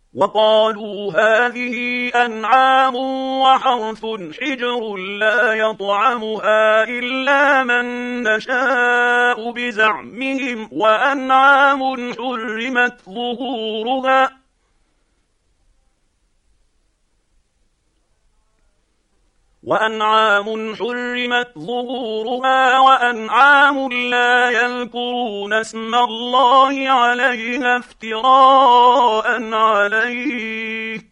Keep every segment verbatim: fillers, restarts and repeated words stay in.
وقالوا هذه أنعام وحرث حجر لا يطعمها إلا من نشاء بزعمهم وأنعام حرمت ظهورها وأنعام حرمت ظهورها وأنعام لا يذكرون اسم الله عليها افتراء عليه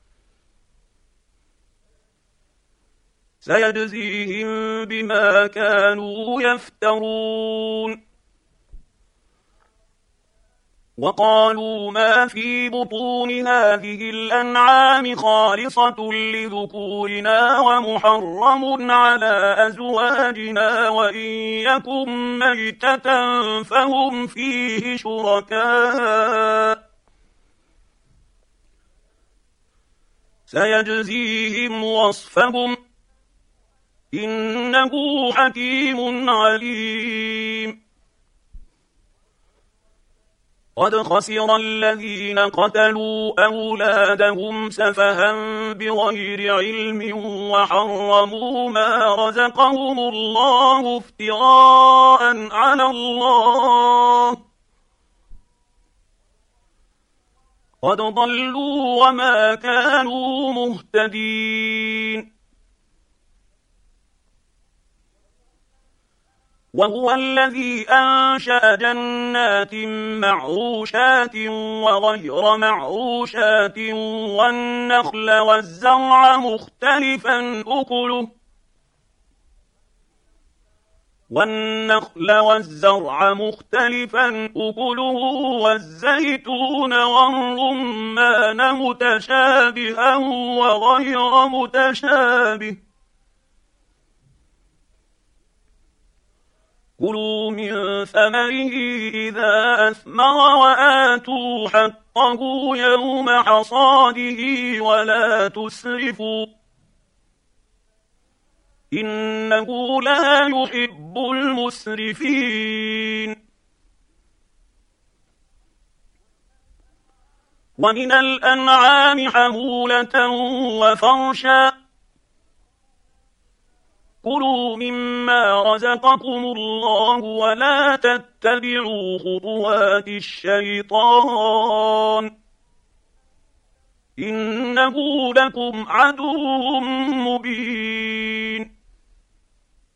سيجزيهم بما كانوا يفترون. وقالوا ما في بطون هذه الأنعام خالصة لذكورنا ومحرم على أزواجنا وإن يكن ميتة فهم فيه شركاء سيجزيهم وصفهم إنه حكيم عليم. قد خسر الذين قتلوا أولادهم سفها بغير علم وحرموا ما رزقهم الله افتراء على الله قد ضلوا وما كانوا مهتدين. وهو الذي أنشأ جنات معروشات وغير معروشات والنخل والزرع مختلفا أكله والنخل والزرع مختلفا أكله والزيتون والرمان متشابها وغير متشابه كلوا من ثمره إذا أثمر وآتوا حقه يوم حصاده ولا تسرفوا إنه لا يحب المسرفين. ومن الأنعام حمولة وفرشا كلوا مما رزقكم الله ولا تتبعوا خطوات الشيطان إنه لكم عدو مبين.